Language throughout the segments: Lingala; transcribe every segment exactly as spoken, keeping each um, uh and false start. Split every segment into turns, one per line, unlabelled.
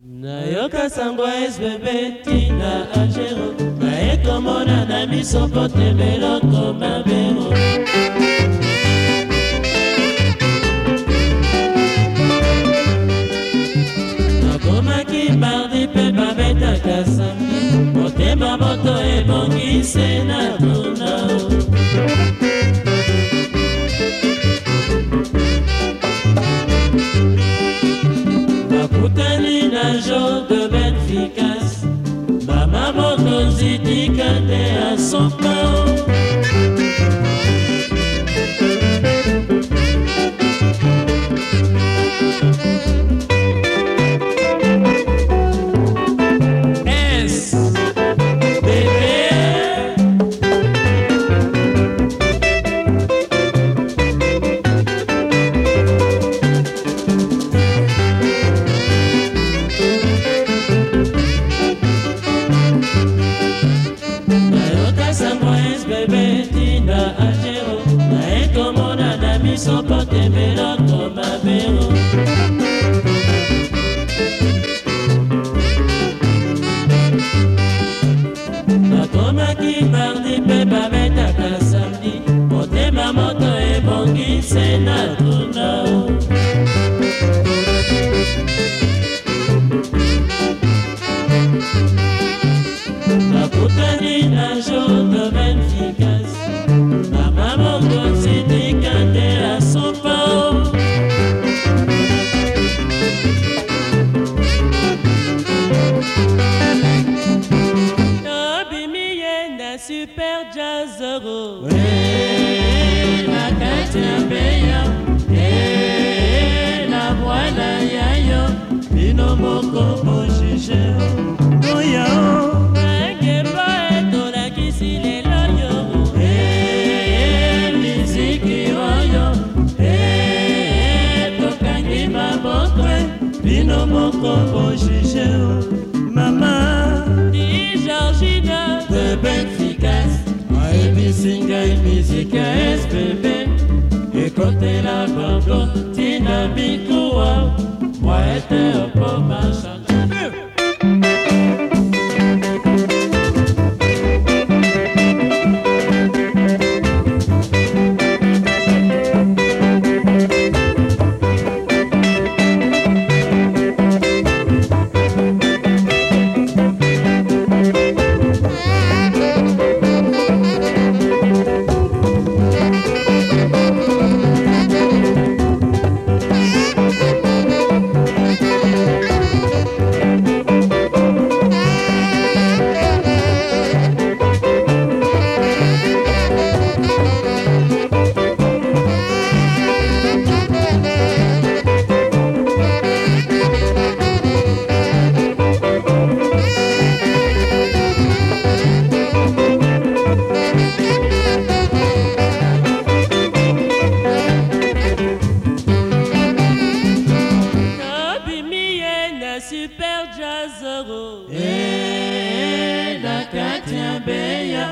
Nayoka sango S B B tina Algero naekomona na miso pote beloko mabero nakomaki mardi pe babetaka samedi motema moto ebongise na tuna nakutani na jour de benfikas mama moto nzitika te asopa sopote beloko mabero nakomaki mardi pe babetaka samedi motema moto ebongise na tuna nakutani na jour de benfikas mama moko nzitika te asopa nabimi ye na super jazzero na kati ya mbeya na bwana yayo bino moko bojije oyao bino moko bojije mama di Georgina de Benficas aebisi ngai mizika S B B ekotela bongo tina bikuwa moi ete opo machante super jazzero eh na kati ya mbeya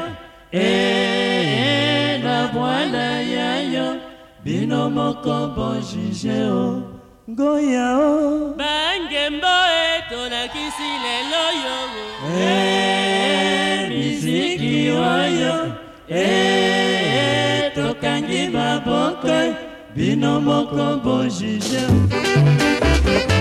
eh na bwana yayo bino moko bojije o ngoya o bangembo etolakisi lelo yo eh miziki oyo eh tokangi maboko bino moko bojije